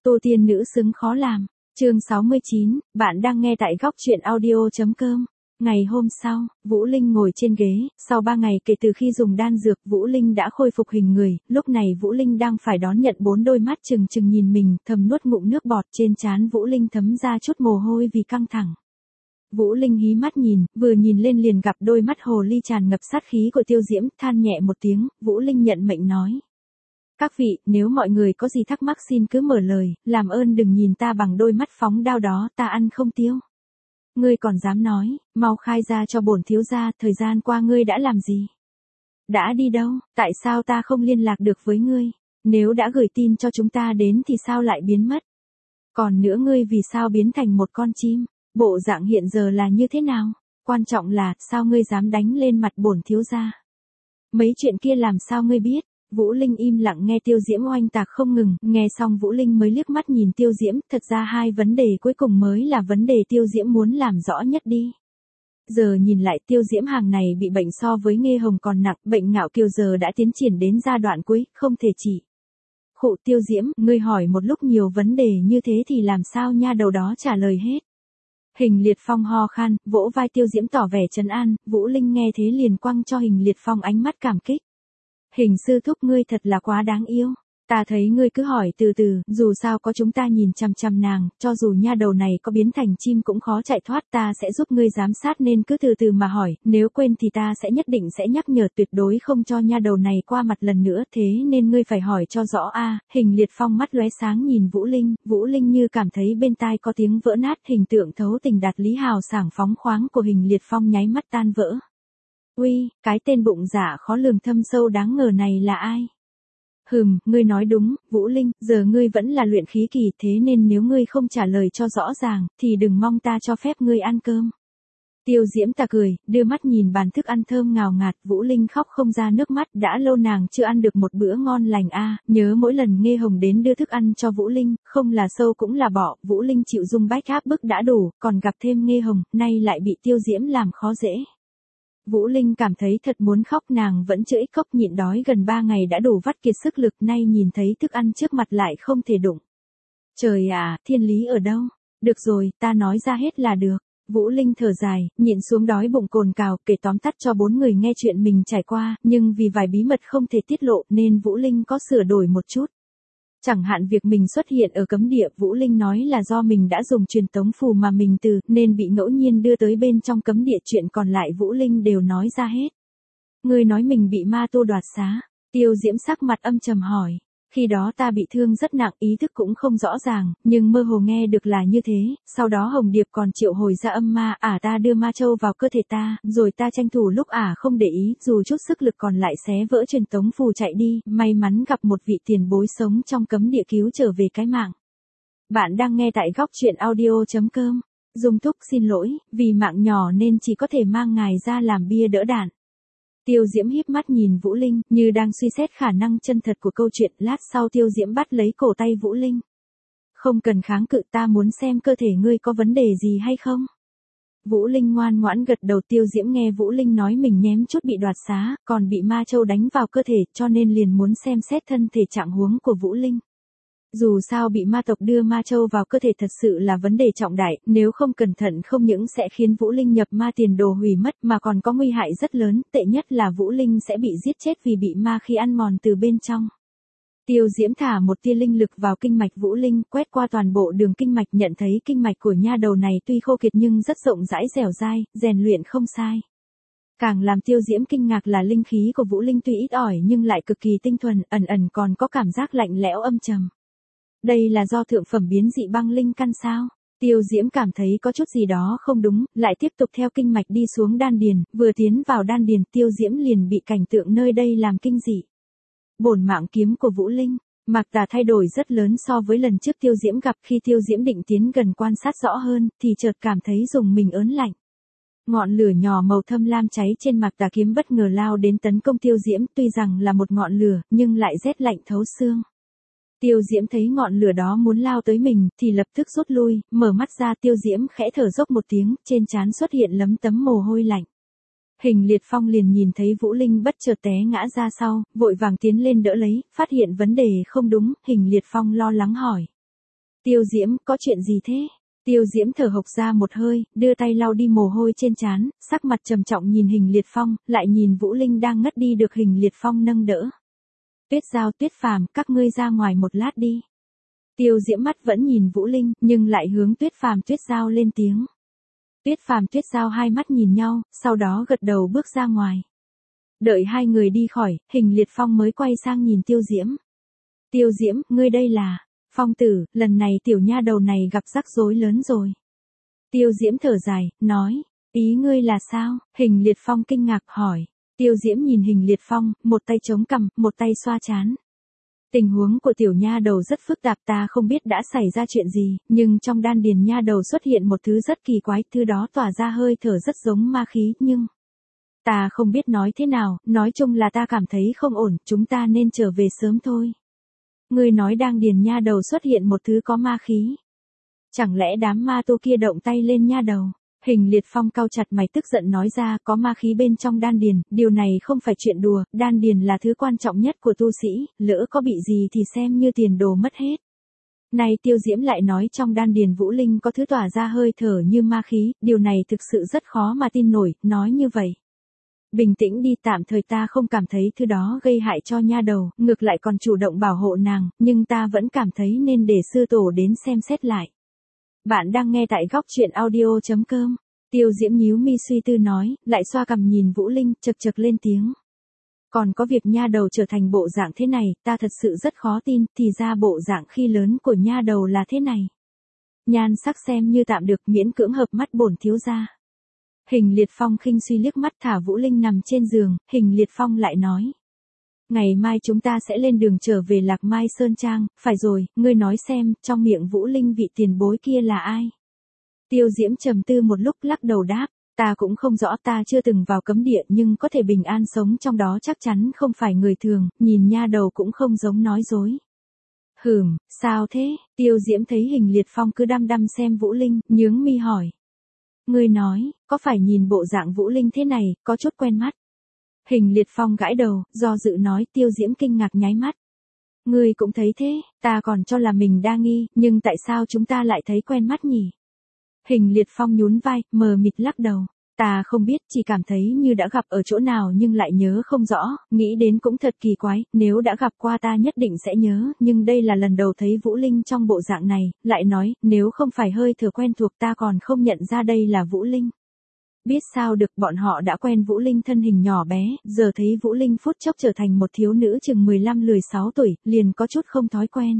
Tô tiên nữ xứng khó làm. Chương 69, bạn đang nghe tại góc truyện audio.com. Ngày hôm sau, Vũ Linh ngồi trên ghế, sau 3 ngày kể từ khi dùng đan dược, Vũ Linh đã khôi phục hình người, lúc này Vũ Linh đang phải đón nhận 4 đôi mắt trừng trừng nhìn mình, thầm nuốt ngụm nước bọt, trên trán Vũ Linh thấm ra chút mồ hôi vì căng thẳng. Vũ Linh hí mắt nhìn, vừa nhìn lên liền gặp đôi mắt hồ ly tràn ngập sát khí của Tiêu Diễm, than nhẹ một tiếng, Vũ Linh nhận mệnh nói. Các vị, nếu mọi người có gì thắc mắc xin cứ mở lời, làm ơn đừng nhìn ta bằng đôi mắt phóng đao đó, ta ăn không tiêu. Ngươi còn dám nói, mau khai ra cho bổn thiếu gia, thời gian qua ngươi đã làm gì? Đã đi đâu, tại sao ta không liên lạc được với ngươi? Nếu đã gửi tin cho chúng ta đến thì sao lại biến mất? Còn nữa ngươi vì sao biến thành một con chim? Bộ dạng hiện giờ là như thế nào? Quan trọng là, sao ngươi dám đánh lên mặt bổn thiếu gia? Mấy chuyện kia làm sao ngươi biết? Vũ Linh im lặng nghe Tiêu Diễm oanh tạc không ngừng, nghe xong Vũ Linh mới liếc mắt nhìn Tiêu Diễm, thật ra hai vấn đề cuối cùng mới là vấn đề Tiêu Diễm muốn làm rõ nhất đi. Giờ nhìn lại Tiêu Diễm hàng này bị bệnh so với Nghê Hồng còn nặng, bệnh ngạo kiều giờ đã tiến triển đến giai đoạn cuối, không thể trị. Khụ Tiêu Diễm, ngươi hỏi một lúc nhiều vấn đề như thế thì làm sao nha đầu đó trả lời hết. Hình Liệt Phong ho khan, vỗ vai Tiêu Diễm tỏ vẻ trấn an, Vũ Linh nghe thế liền quăng cho Hình Liệt Phong ánh mắt cảm kích. Hình sư thúc ngươi thật là quá đáng yêu. Ta thấy ngươi cứ hỏi từ từ, dù sao có chúng ta nhìn chằm chằm nàng, cho dù nha đầu này có biến thành chim cũng khó chạy thoát, ta sẽ giúp ngươi giám sát nên cứ từ từ mà hỏi, nếu quên thì ta sẽ nhất định sẽ nhắc nhở, tuyệt đối không cho nha đầu này qua mặt lần nữa, thế nên ngươi phải hỏi cho rõ a. Hình Liệt Phong mắt lóe sáng nhìn Vũ Linh như cảm thấy bên tai có tiếng vỡ nát, hình tượng thấu tình đạt lý hào sảng phóng khoáng của Hình Liệt Phong nháy mắt tan vỡ. Uy, cái tên bụng dạ khó lường thâm sâu đáng ngờ này là ai? Ngươi nói đúng, Vũ Linh, giờ ngươi vẫn là luyện khí kỳ, thế nên nếu ngươi không trả lời cho rõ ràng, thì đừng mong ta cho phép ngươi ăn cơm. Tiêu Diễm ta cười, đưa mắt nhìn bàn thức ăn thơm ngào ngạt, Vũ Linh khóc không ra nước mắt, đã lâu nàng chưa ăn được một bữa ngon lành a. Nhớ mỗi lần Nghê Hồng đến đưa thức ăn cho Vũ Linh, không là sâu cũng là bọ, Vũ Linh chịu dung bách áp bức đã đủ, còn gặp thêm Nghê Hồng, nay lại bị Tiêu Diễm làm khó dễ. Vũ Linh cảm thấy thật muốn khóc, nàng vẫn chữa cốc nhịn đói gần 3 ngày đã đủ vắt kiệt sức lực, nay nhìn thấy thức ăn trước mặt lại không thể đụng. Trời à, thiên lý ở đâu? Được rồi, ta nói ra hết là được. Vũ Linh thở dài, nhịn xuống đói bụng cồn cào, kể tóm tắt cho 4 người nghe chuyện mình trải qua, nhưng vì vài bí mật không thể tiết lộ nên Vũ Linh có sửa đổi một chút. Chẳng hạn việc mình xuất hiện ở cấm địa, Vũ Linh nói là do mình đã dùng truyền tống phù mà mình từ, nên bị ngẫu nhiên đưa tới bên trong cấm địa, chuyện còn lại Vũ Linh đều nói ra hết. Ngươi nói mình bị ma tu đoạt xá, Tiêu Diễm sắc mặt âm trầm hỏi. Khi đó ta bị thương rất nặng, ý thức cũng không rõ ràng, nhưng mơ hồ nghe được là như thế, sau đó Hồng Điệp còn triệu hồi ra âm ma, ta đưa ma châu vào cơ thể ta, rồi ta tranh thủ lúc không để ý, dù chút sức lực còn lại xé vỡ truyền tống phù chạy đi, may mắn gặp một vị tiền bối sống trong cấm địa cứu trở về cái mạng. Bạn đang nghe tại góc truyện audio.com. Dung Thúc xin lỗi, vì mạng nhỏ nên chỉ có thể mang ngài ra làm bia đỡ đạn. Tiêu Diễm híp mắt nhìn Vũ Linh, như đang suy xét khả năng chân thật của câu chuyện, lát sau Tiêu Diễm bắt lấy cổ tay Vũ Linh. Không cần kháng cự, ta muốn xem cơ thể ngươi có vấn đề gì hay không. Vũ Linh ngoan ngoãn gật đầu. Tiêu Diễm nghe Vũ Linh nói mình nhém chút bị đoạt xá, còn bị ma châu đánh vào cơ thể, cho nên liền muốn xem xét thân thể trạng huống của Vũ Linh. Dù sao bị ma tộc đưa ma châu vào cơ thể thật sự là vấn đề trọng đại, nếu không cẩn thận không những sẽ khiến Vũ Linh nhập ma tiền đồ hủy mất mà còn có nguy hại rất lớn, tệ nhất là Vũ Linh sẽ bị giết chết vì bị ma khi ăn mòn từ bên trong. Tiêu Diễm thả một tia linh lực vào kinh mạch Vũ Linh, quét qua toàn bộ đường kinh mạch, nhận thấy kinh mạch của nha đầu này tuy khô kiệt nhưng rất rộng rãi dẻo dai, rèn luyện không sai. Càng làm Tiêu Diễm kinh ngạc là linh khí của Vũ Linh tuy ít ỏi nhưng lại cực kỳ tinh thuần, ẩn còn có cảm giác lạnh lẽo âm trầm. Đây là do thượng phẩm biến dị băng linh căn sao? Tiêu Diễm cảm thấy có chút gì đó không đúng, lại tiếp tục theo kinh mạch đi xuống đan điền, vừa tiến vào đan điền Tiêu Diễm liền bị cảnh tượng nơi đây làm kinh dị. Bổn mạng kiếm của Vũ Linh, Mạc Tà thay đổi rất lớn so với lần trước Tiêu Diễm gặp, khi Tiêu Diễm định tiến gần quan sát rõ hơn, thì chợt cảm thấy dùng mình ớn lạnh. Ngọn lửa nhỏ màu thâm lam cháy trên Mạc Tà kiếm bất ngờ lao đến tấn công Tiêu Diễm, tuy rằng là một ngọn lửa, nhưng lại rét lạnh thấu xương. Tiêu Diễm thấy ngọn lửa đó muốn lao tới mình, thì lập tức rút lui, mở mắt ra Tiêu Diễm khẽ thở dốc một tiếng, trên trán xuất hiện lấm tấm mồ hôi lạnh. Hình Liệt Phong liền nhìn thấy Vũ Linh bất chợt té ngã ra sau, vội vàng tiến lên đỡ lấy, phát hiện vấn đề không đúng, Hình Liệt Phong lo lắng hỏi. Tiêu Diễm, có chuyện gì thế? Tiêu Diễm thở hộc ra một hơi, đưa tay lau đi mồ hôi trên trán, sắc mặt trầm trọng nhìn Hình Liệt Phong, lại nhìn Vũ Linh đang ngất đi được Hình Liệt Phong nâng đỡ. Tuyết Giao, Tuyết Phàm, các ngươi ra ngoài một lát đi. Tiêu Diễm mắt vẫn nhìn Vũ Linh, nhưng lại hướng Tuyết Phàm Tuyết Giao lên tiếng. Tuyết Phàm Tuyết Giao hai mắt nhìn nhau, sau đó gật đầu bước ra ngoài. Đợi hai người đi khỏi, Hình Liệt Phong mới quay sang nhìn Tiêu Diễm. Tiêu Diễm, ngươi đây là... Phong tử, lần này tiểu nha đầu này gặp rắc rối lớn rồi. Tiêu Diễm thở dài, nói, ý ngươi là sao? Hình Liệt Phong kinh ngạc hỏi. Tiêu Diễm nhìn Hình Liệt Phong, một tay chống cằm, một tay xoa trán. Tình huống của tiểu nha đầu rất phức tạp, ta không biết đã xảy ra chuyện gì, nhưng trong đan điền nha đầu xuất hiện một thứ rất kỳ quái, thứ đó tỏa ra hơi thở rất giống ma khí, nhưng... Ta không biết nói thế nào, nói chung là ta cảm thấy không ổn, chúng ta nên trở về sớm thôi. Ngươi nói đang điền nha đầu xuất hiện một thứ có ma khí. Chẳng lẽ đám ma tu kia động tay lên nha đầu? Hình Liệt Phong cau chặt mày tức giận nói ra, có ma khí bên trong đan điền, điều này không phải chuyện đùa, đan điền là thứ quan trọng nhất của tu sĩ, lỡ có bị gì thì xem như tiền đồ mất hết. Này Tiêu Diễm lại nói trong đan điền Vũ Linh có thứ tỏa ra hơi thở như ma khí, điều này thực sự rất khó mà tin nổi, nói như vậy. Bình tĩnh đi, tạm thời ta không cảm thấy thứ đó gây hại cho nha đầu, ngược lại còn chủ động bảo hộ nàng, nhưng ta vẫn cảm thấy nên để sư tổ đến xem xét lại. Bạn đang nghe tại góc truyện audio.com. Tiêu Diễm nhíu mi suy tư nói, lại xoa cằm nhìn Vũ Linh, chật chật lên tiếng. Còn có việc nha đầu trở thành bộ dạng thế này, ta thật sự rất khó tin, thì ra bộ dạng khi lớn của nha đầu là thế này. Nhan sắc xem như tạm được, miễn cưỡng hợp mắt bổn thiếu gia. Hình Liệt Phong khinh suy liếc mắt thả Vũ Linh nằm trên giường, Hình Liệt Phong lại nói. Ngày mai chúng ta sẽ lên đường trở về Lạc Mai Sơn Trang, phải rồi, ngươi nói xem, trong miệng Vũ Linh vị tiền bối kia là ai? Tiêu Diễm trầm tư một lúc lắc đầu đáp, ta cũng không rõ, ta chưa từng vào cấm địa nhưng có thể bình an sống trong đó chắc chắn không phải người thường, nhìn nha đầu cũng không giống nói dối. Sao thế? Tiêu Diễm thấy Hình Liệt Phong cứ đăm đăm xem Vũ Linh, nhướng mi hỏi. Ngươi nói, có phải nhìn bộ dạng Vũ Linh thế này, có chút quen mắt. Hình Liệt Phong gãi đầu, do dự nói. Tiêu Diễm kinh ngạc nháy mắt. Ngươi cũng thấy thế, ta còn cho là mình đa nghi, nhưng tại sao chúng ta lại thấy quen mắt nhỉ? Hình Liệt Phong nhún vai, mờ mịt lắc đầu. Ta không biết, chỉ cảm thấy như đã gặp ở chỗ nào nhưng lại nhớ không rõ, nghĩ đến cũng thật kỳ quái, nếu đã gặp qua ta nhất định sẽ nhớ, nhưng đây là lần đầu thấy Vũ Linh trong bộ dạng này, lại nói, nếu không phải hơi thở quen thuộc ta còn không nhận ra đây là Vũ Linh. Biết sao được, bọn họ đã quen Vũ Linh thân hình nhỏ bé, giờ thấy Vũ Linh phút chốc trở thành một thiếu nữ chừng 15-16 tuổi, liền có chút không thói quen.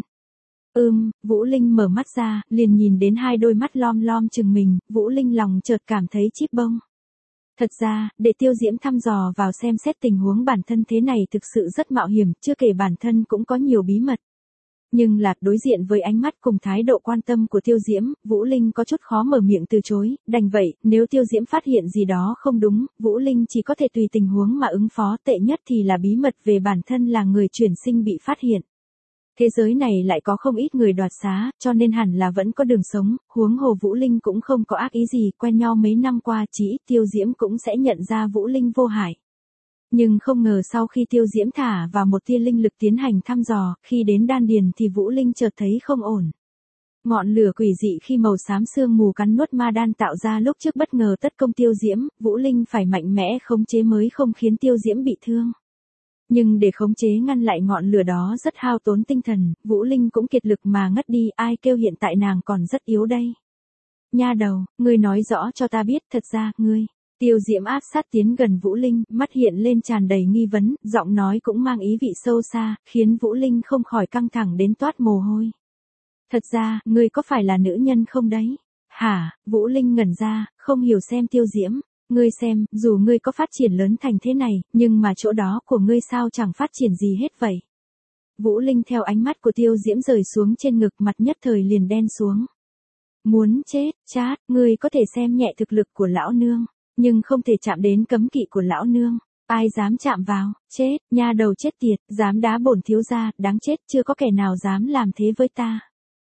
Vũ Linh mở mắt ra, liền nhìn đến hai đôi mắt lom lom chừng mình, Vũ Linh lòng chợt cảm thấy chíp bông. Thật ra, để Tiêu Diễm thăm dò vào xem xét tình huống bản thân thế này thực sự rất mạo hiểm, chưa kể bản thân cũng có nhiều bí mật. Nhưng là, đối diện với ánh mắt cùng thái độ quan tâm của Tiêu Diễm, Vũ Linh có chút khó mở miệng từ chối, đành vậy, nếu Tiêu Diễm phát hiện gì đó không đúng, Vũ Linh chỉ có thể tùy tình huống mà ứng phó, tệ nhất thì là bí mật về bản thân là người chuyển sinh bị phát hiện. Thế giới này lại có không ít người đoạt xá, cho nên hẳn là vẫn có đường sống, huống hồ Vũ Linh cũng không có ác ý gì, quen nhau mấy năm qua chỉ ít Tiêu Diễm cũng sẽ nhận ra Vũ Linh vô hại. Nhưng không ngờ sau khi Tiêu Diễm thả vào một tia linh lực tiến hành thăm dò, khi đến đan điền thì Vũ Linh chợt thấy không ổn. Ngọn lửa quỷ dị khi màu xám sương mù cắn nuốt ma đan tạo ra lúc trước bất ngờ tấn công Tiêu Diễm, Vũ Linh phải mạnh mẽ khống chế mới không khiến Tiêu Diễm bị thương. Nhưng để khống chế ngăn lại ngọn lửa đó rất hao tốn tinh thần, Vũ Linh cũng kiệt lực mà ngất đi, ai kêu hiện tại nàng còn rất yếu đây. Nha đầu, ngươi nói rõ cho ta biết, thật ra, ngươi. Tiêu Diễm áp sát tiến gần Vũ Linh, mắt hiện lên tràn đầy nghi vấn, giọng nói cũng mang ý vị sâu xa, khiến Vũ Linh không khỏi căng thẳng đến toát mồ hôi. Thật ra, ngươi có phải là nữ nhân không đấy? Hả? Vũ Linh ngẩn ra, không hiểu xem Tiêu Diễm. Ngươi xem, dù ngươi có phát triển lớn thành thế này, nhưng mà chỗ đó của ngươi sao chẳng phát triển gì hết vậy? Vũ Linh theo ánh mắt của Tiêu Diễm rời xuống trên ngực, mặt nhất thời liền đen xuống. Muốn chết, chát, ngươi có thể xem nhẹ thực lực của lão nương, nhưng không thể chạm đến cấm kỵ của lão nương. Ai dám chạm vào, chết, nha đầu chết tiệt, dám đá bổn thiếu gia, đáng chết, chưa có kẻ nào dám làm thế với ta.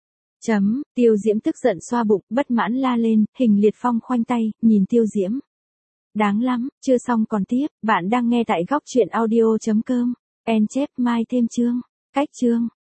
Tiêu Diễm tức giận xoa bụng, bất mãn la lên, Hình Liệt Phong khoanh tay, nhìn Tiêu Diễm. Đáng lắm, chưa xong còn tiếp, bạn đang nghe tại góc truyện audio.com. En chép mai thêm chương, cách chương.